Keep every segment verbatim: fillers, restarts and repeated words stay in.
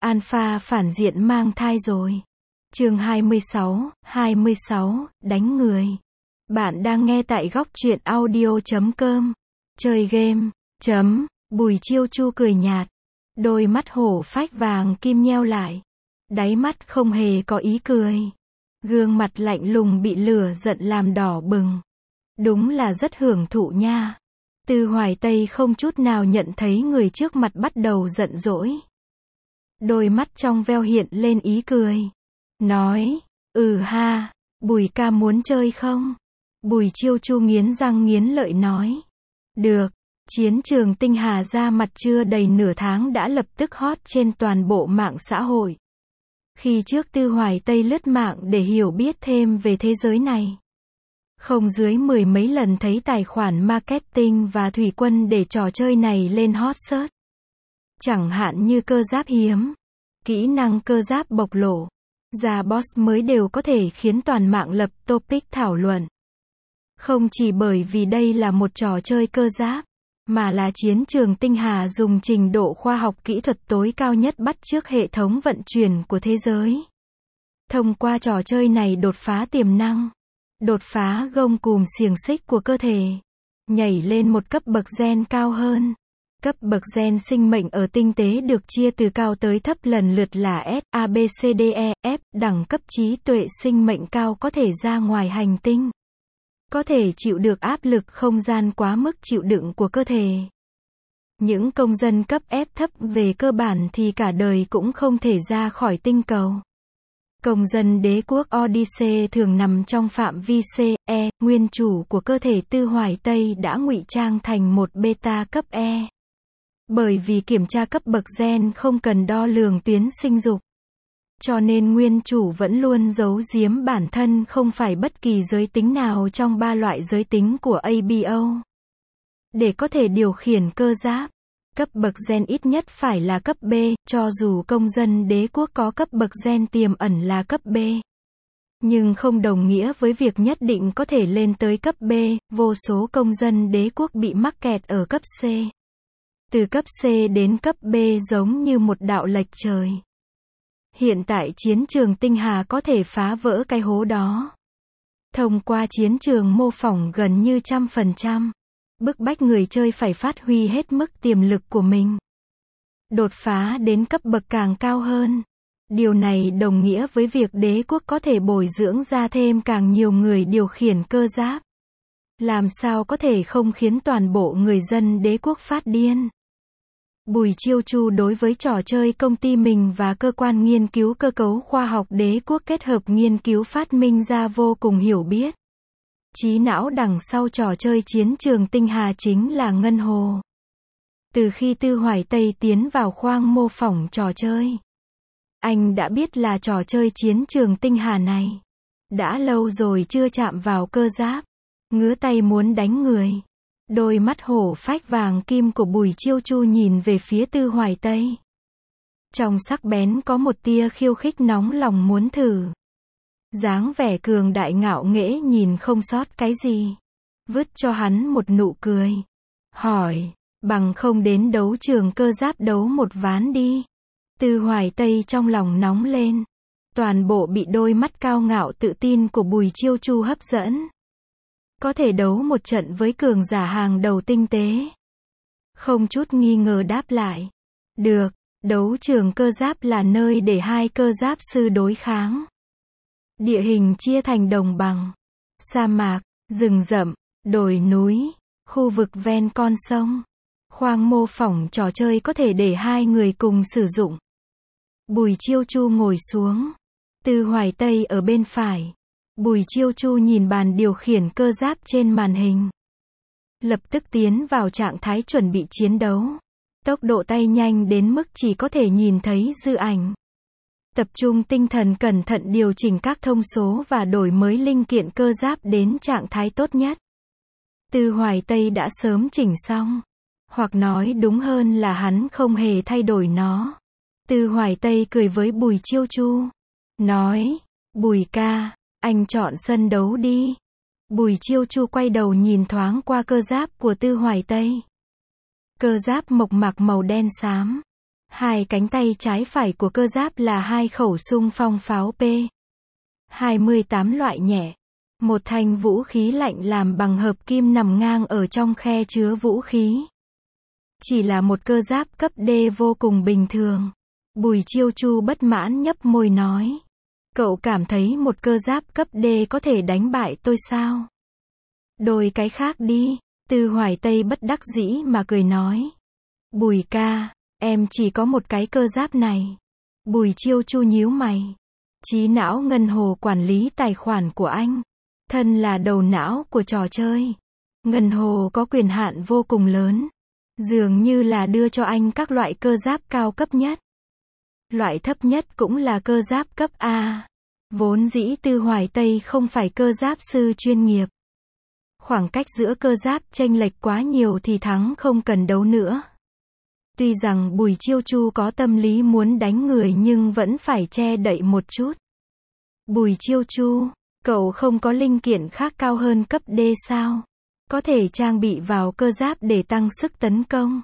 Alpha phản diện mang thai rồi. Chương hai mươi sáu, hai mươi sáu, đánh người. Bạn đang nghe tại góc truyện audio chấm com. Chơi game. Chấm. Bùi Chiêu Chu cười nhạt. Đôi mắt hổ phách vàng kim nheo lại. Đáy mắt không hề có ý cười. Gương mặt lạnh lùng bị lửa giận làm đỏ bừng. Đúng là rất hưởng thụ nha. Tư Hoài Tây không chút nào nhận thấy người trước mặt bắt đầu giận dỗi. Đôi mắt trong veo hiện lên ý cười. Nói, ừ ha, Bùi ca muốn chơi không? Bùi Chiêu Chu nghiến răng nghiến lợi nói. Được. Chiến trường Tinh Hà ra mặt chưa đầy nửa tháng đã lập tức hot trên toàn bộ mạng xã hội. Khi trước Tư Hoài Tây lướt mạng để hiểu biết thêm về thế giới này. Không dưới mười mấy lần thấy tài khoản marketing và thủy quân để trò chơi này lên hot search. Chẳng hạn như cơ giáp hiếm, kỹ năng cơ giáp bộc lộ, ra boss mới đều có thể khiến toàn mạng lập topic thảo luận. Không chỉ bởi vì đây là một trò chơi cơ giáp, mà là chiến trường Tinh Hà dùng trình độ khoa học kỹ thuật tối cao nhất bắt chước hệ thống vận chuyển của thế giới. Thông qua trò chơi này đột phá tiềm năng, đột phá gông cùm xiềng xích của cơ thể, nhảy lên một cấp bậc gen cao hơn. Cấp bậc gen sinh mệnh ở tinh tế được chia từ cao tới thấp lần lượt là S, A, B, C, D, E, F, đẳng cấp trí tuệ sinh mệnh cao có thể ra ngoài hành tinh. Có thể chịu được áp lực không gian quá mức chịu đựng của cơ thể. Những công dân cấp F thấp về cơ bản thì cả đời cũng không thể ra khỏi tinh cầu. Công dân đế quốc Odyssey thường nằm trong phạm vi C, E, nguyên chủ của cơ thể Tư Hoài Tây đã ngụy trang thành một beta cấp E. Bởi vì kiểm tra cấp bậc gen không cần đo lường tuyến sinh dục. Cho nên nguyên chủ vẫn luôn giấu giếm bản thân không phải bất kỳ giới tính nào trong ba loại giới tính của A B O. Để có thể điều khiển cơ giáp, cấp bậc gen ít nhất phải là cấp B, cho dù công dân đế quốc có cấp bậc gen tiềm ẩn là cấp B. Nhưng không đồng nghĩa với việc nhất định có thể lên tới cấp B, vô số công dân đế quốc bị mắc kẹt ở cấp C. Từ cấp C đến cấp B giống như một đạo lệch trời. Hiện tại chiến trường Tinh Hà có thể phá vỡ cái hố đó. Thông qua chiến trường mô phỏng gần như trăm phần trăm. Bức bách người chơi phải phát huy hết mức tiềm lực của mình. Đột phá đến cấp bậc càng cao hơn. Điều này đồng nghĩa với việc đế quốc có thể bồi dưỡng ra thêm càng nhiều người điều khiển cơ giáp. Làm sao có thể không khiến toàn bộ người dân đế quốc phát điên. Bùi Chiêu Chu đối với trò chơi công ty mình và cơ quan nghiên cứu cơ cấu khoa học đế quốc kết hợp nghiên cứu phát minh ra vô cùng hiểu biết. Trí não đằng sau trò chơi chiến trường Tinh Hà chính là Ngân Hồ. Từ khi Tư Hoài Tây tiến vào khoang mô phỏng trò chơi, anh đã biết là trò chơi chiến trường Tinh Hà này đã lâu rồi chưa chạm vào cơ giáp, ngứa tay muốn đánh người. Đôi mắt hổ phách vàng kim của Bùi Chiêu Chu nhìn về phía Tư Hoài Tây. Trong sắc bén có một tia khiêu khích nóng lòng muốn thử. Dáng vẻ cường đại ngạo nghễ nhìn không sót cái gì. Vứt cho hắn một nụ cười. Hỏi, bằng không đến đấu trường cơ giáp đấu một ván đi. Tư Hoài Tây trong lòng nóng lên. Toàn bộ bị đôi mắt cao ngạo tự tin của Bùi Chiêu Chu hấp dẫn. Có thể đấu một trận với cường giả hàng đầu tinh tế. Không chút nghi ngờ đáp lại. Được, đấu trường cơ giáp là nơi để hai cơ giáp sư đối kháng. Địa hình chia thành đồng bằng, sa mạc, rừng rậm, đồi núi, khu vực ven con sông. Khoang mô phỏng trò chơi có thể để hai người cùng sử dụng. Bùi Chiêu Chu ngồi xuống. Tư Hoài Tây ở bên phải. Bùi Chiêu Chu nhìn bàn điều khiển cơ giáp trên màn hình. Lập tức tiến vào trạng thái chuẩn bị chiến đấu. Tốc độ tay nhanh đến mức chỉ có thể nhìn thấy dư ảnh. Tập trung tinh thần cẩn thận điều chỉnh các thông số và đổi mới linh kiện cơ giáp đến trạng thái tốt nhất. Tư Hoài Tây đã sớm chỉnh xong. Hoặc nói đúng hơn là hắn không hề thay đổi nó. Tư Hoài Tây cười với Bùi Chiêu Chu. Nói, Bùi ca, anh chọn sân đấu đi. Bùi Chiêu Chu quay đầu nhìn thoáng qua cơ giáp của Tư Hoài Tây. Cơ giáp mộc mạc màu đen xám. Hai cánh tay trái phải của cơ giáp là hai khẩu xung phong pháo P hai mươi tám loại nhẹ. Một thanh vũ khí lạnh làm bằng hợp kim nằm ngang ở trong khe chứa vũ khí. Chỉ là một cơ giáp cấp D vô cùng bình thường. Bùi Chiêu Chu bất mãn nhấp môi nói. Cậu cảm thấy một cơ giáp cấp D có thể đánh bại tôi sao? Đổi cái khác đi. Tư Hoài Tây bất đắc dĩ mà cười nói. Bùi ca, em chỉ có một cái cơ giáp này. Bùi Chiêu Chu nhíu mày. Trí não ngân hồ quản lý tài khoản của anh. Thân là đầu não của trò chơi. Ngân hồ có quyền hạn vô cùng lớn. Dường như là đưa cho anh các loại cơ giáp cao cấp nhất. Loại thấp nhất cũng là cơ giáp cấp A. Vốn dĩ Tư Hoài Tây không phải cơ giáp sư chuyên nghiệp. Khoảng cách giữa cơ giáp chênh lệch quá nhiều thì thắng không cần đấu nữa. Tuy rằng Bùi Chiêu Chu có tâm lý muốn đánh người nhưng vẫn phải che đậy một chút. Bùi Chiêu Chu, cậu không có linh kiện khác cao hơn cấp D sao? Có thể trang bị vào cơ giáp để tăng sức tấn công.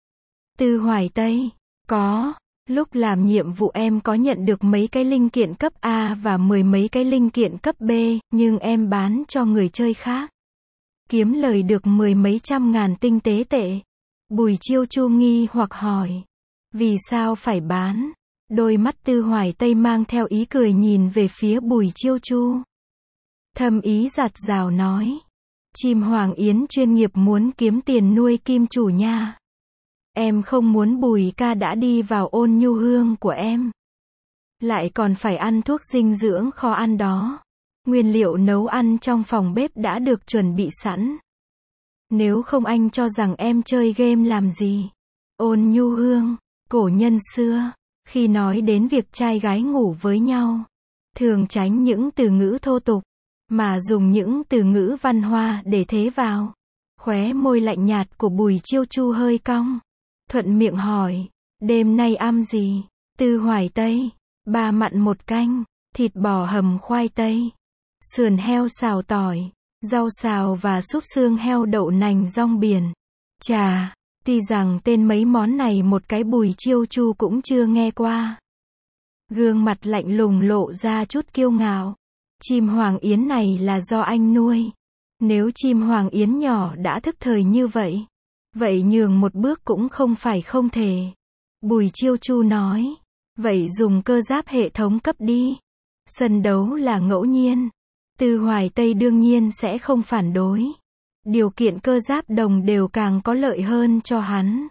Tư Hoài Tây, có. Lúc làm nhiệm vụ em có nhận được mấy cái linh kiện cấp A và mười mấy cái linh kiện cấp B, nhưng em bán cho người chơi khác. Kiếm lời được mười mấy trăm ngàn tinh tế tệ. Bùi Chiêu Chu nghi hoặc hỏi. Vì sao phải bán? Đôi mắt Tư Hoài Tây mang theo ý cười nhìn về phía Bùi Chiêu Chu. Thâm ý giặt rào nói. Chim Hoàng Yến chuyên nghiệp muốn kiếm tiền nuôi kim chủ nha. Em không muốn Bùi ca đã đi vào ôn nhu hương của em. Lại còn phải ăn thuốc dinh dưỡng kho ăn đó. Nguyên liệu nấu ăn trong phòng bếp đã được chuẩn bị sẵn. Nếu không anh cho rằng em chơi game làm gì? Ôn nhu hương, cổ nhân xưa, khi nói đến việc trai gái ngủ với nhau, thường tránh những từ ngữ thô tục, mà dùng những từ ngữ văn hoa để thế vào. Khóe môi lạnh nhạt của Bùi Chiêu Chu hơi cong. Thuận miệng hỏi, đêm nay ăn gì? Tư Hoài Tây, ba mặn một canh, thịt bò hầm khoai tây, sườn heo xào tỏi, rau xào và súp xương heo đậu nành rong biển. Chà, tuy rằng tên mấy món này một cái Bùi Chiêu Chu cũng chưa nghe qua. Gương mặt lạnh lùng lộ ra chút kiêu ngạo. Chim Hoàng Yến này là do anh nuôi. Nếu chim Hoàng Yến nhỏ đã thức thời như vậy, vậy nhường một bước cũng không phải không thể. Bùi Chiêu Chu nói. Vậy dùng cơ giáp hệ thống cấp đi. Sân đấu là ngẫu nhiên. Tư Hoài Tây đương nhiên sẽ không phản đối. Điều kiện cơ giáp đồng đều càng có lợi hơn cho hắn.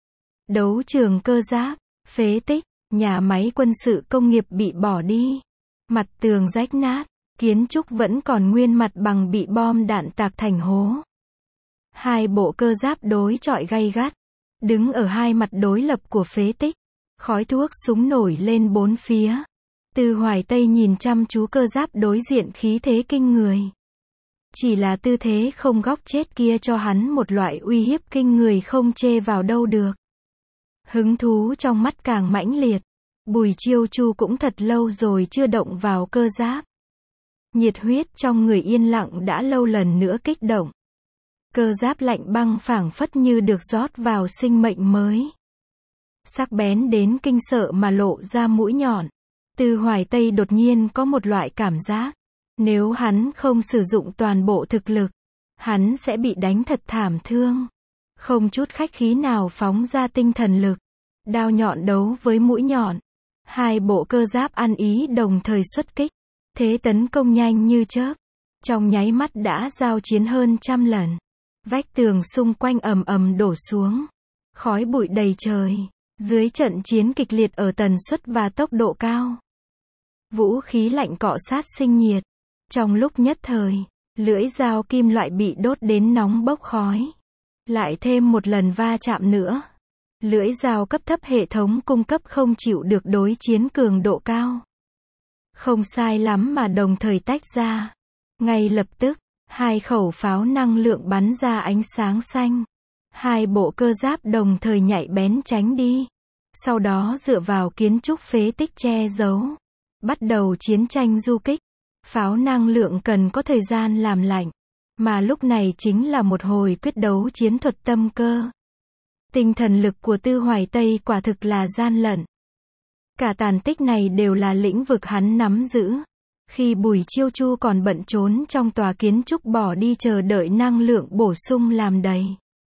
Đấu trường cơ giáp, phế tích, nhà máy quân sự công nghiệp bị bỏ đi. Mặt tường rách nát, kiến trúc vẫn còn nguyên mặt bằng bị bom đạn tạc thành hố. Hai bộ cơ giáp đối chọi gay gắt. Đứng ở hai mặt đối lập của phế tích. Khói thuốc súng nổi lên bốn phía. Tư Hoài Tây nhìn chăm chú cơ giáp đối diện khí thế kinh người. Chỉ là tư thế không góc chết kia cho hắn một loại uy hiếp kinh người không chê vào đâu được. Hứng thú trong mắt càng mãnh liệt. Bùi Chiêu Chu cũng thật lâu rồi chưa động vào cơ giáp. Nhiệt huyết trong người yên lặng đã lâu lần nữa kích động. Cơ giáp lạnh băng phảng phất như được rót vào sinh mệnh mới. Sắc bén đến kinh sợ mà lộ ra mũi nhọn. Tư Hoài Tây đột nhiên có một loại cảm giác. Nếu hắn không sử dụng toàn bộ thực lực, hắn sẽ bị đánh thật thảm thương. Không chút khách khí nào phóng ra tinh thần lực. Đao nhọn đấu với mũi nhọn. Hai bộ cơ giáp ăn ý đồng thời xuất kích. Thế tấn công nhanh như chớp. Trong nháy mắt đã giao chiến hơn trăm lần. Vách tường xung quanh ầm ầm đổ xuống. Khói bụi đầy trời. Dưới trận chiến kịch liệt ở tần suất và tốc độ cao. Vũ khí lạnh cọ sát sinh nhiệt. Trong lúc nhất thời, lưỡi dao kim loại bị đốt đến nóng bốc khói. Lại thêm một lần va chạm nữa. Lưỡi dao cấp thấp hệ thống cung cấp không chịu được đối chiến cường độ cao. Không sai lắm mà đồng thời tách ra. Ngay lập tức, hai khẩu pháo năng lượng bắn ra ánh sáng xanh. Hai bộ cơ giáp đồng thời nhạy bén tránh đi. Sau đó dựa vào kiến trúc phế tích che giấu. Bắt đầu chiến tranh du kích. Pháo năng lượng cần có thời gian làm lạnh. Mà lúc này chính là một hồi quyết đấu chiến thuật tâm cơ. Tinh thần lực của Tư Hoài Tây quả thực là gian lận. Cả tàn tích này đều là lĩnh vực hắn nắm giữ. Khi Bùi Chiêu Chu còn bận trốn trong tòa kiến trúc bỏ đi chờ đợi năng lượng bổ sung làm đầy.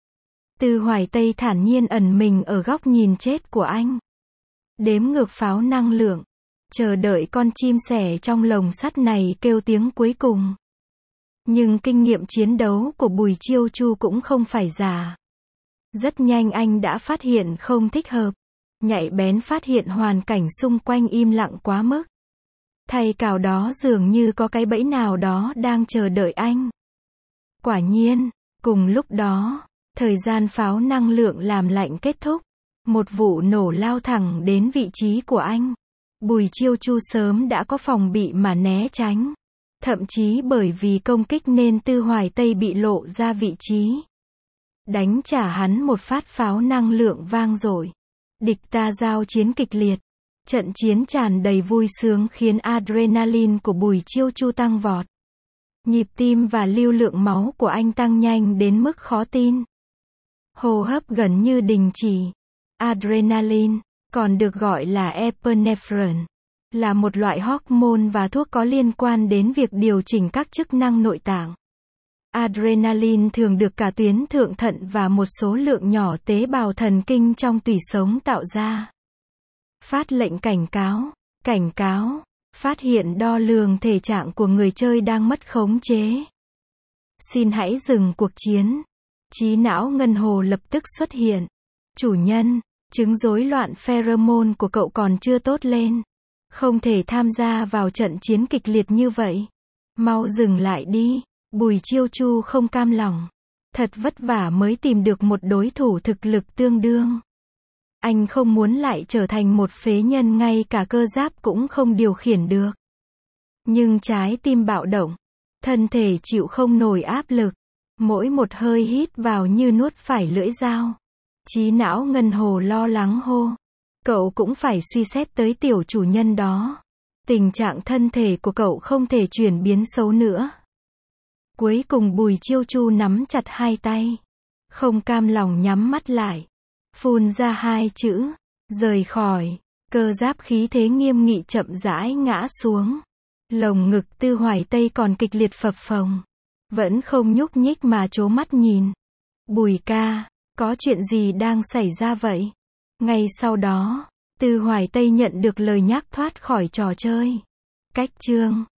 Tư Hoài Tây thản nhiên ẩn mình ở góc nhìn chết của anh. Đếm ngược pháo năng lượng. Chờ đợi con chim sẻ trong lồng sắt này kêu tiếng cuối cùng. Nhưng kinh nghiệm chiến đấu của Bùi Chiêu Chu cũng không phải giả. Rất nhanh anh đã phát hiện không thích hợp. Nhạy bén phát hiện hoàn cảnh xung quanh im lặng quá mức. Thay vào đó dường như có cái bẫy nào đó đang chờ đợi anh. Quả nhiên, cùng lúc đó, thời gian pháo năng lượng làm lạnh kết thúc. Một vụ nổ lao thẳng đến vị trí của anh. Bùi Chiêu Chu sớm đã có phòng bị mà né tránh. Thậm chí bởi vì công kích nên Tư Hoài Tây bị lộ ra vị trí. Đánh trả hắn một phát pháo năng lượng vang dội. Địch ta giao chiến kịch liệt. Trận chiến tràn đầy vui sướng khiến adrenaline của Bùi Chiêu Chu tăng vọt. Nhịp tim và lưu lượng máu của anh tăng nhanh đến mức khó tin. Hô hấp gần như đình chỉ. Adrenaline, còn được gọi là epinephrine, là một loại hormone và thuốc có liên quan đến việc điều chỉnh các chức năng nội tạng. Adrenaline thường được cả tuyến thượng thận và một số lượng nhỏ tế bào thần kinh trong tủy sống tạo ra. Phát lệnh cảnh cáo, cảnh cáo, phát hiện đo lường thể trạng của người chơi đang mất khống chế. Xin hãy dừng cuộc chiến. Trí não ngân hồ lập tức xuất hiện. Chủ nhân, chứng rối loạn pheromone của cậu còn chưa tốt lên. Không thể tham gia vào trận chiến kịch liệt như vậy. Mau dừng lại đi. Bùi Chiêu Chu không cam lòng. Thật vất vả mới tìm được một đối thủ thực lực tương đương. Anh không muốn lại trở thành một phế nhân ngay cả cơ giáp cũng không điều khiển được. Nhưng trái tim bạo động. Thân thể chịu không nổi áp lực. Mỗi một hơi hít vào như nuốt phải lưỡi dao. Trí não ngân hồ lo lắng hô. Cậu cũng phải suy xét tới tiểu chủ nhân đó. Tình trạng thân thể của cậu không thể chuyển biến xấu nữa. Cuối cùng Bùi Chiêu Chu nắm chặt hai tay. Không cam lòng nhắm mắt lại. Phun ra hai chữ. Rời khỏi. Cơ giáp khí thế nghiêm nghị chậm rãi ngã xuống. Lồng ngực Tư Hoài Tây còn kịch liệt phập phồng. Vẫn không nhúc nhích mà trố mắt nhìn. Bùi ca, có chuyện gì đang xảy ra vậy? Ngay sau đó, Tư Hoài Tây nhận được lời nhắc thoát khỏi trò chơi. Cách chương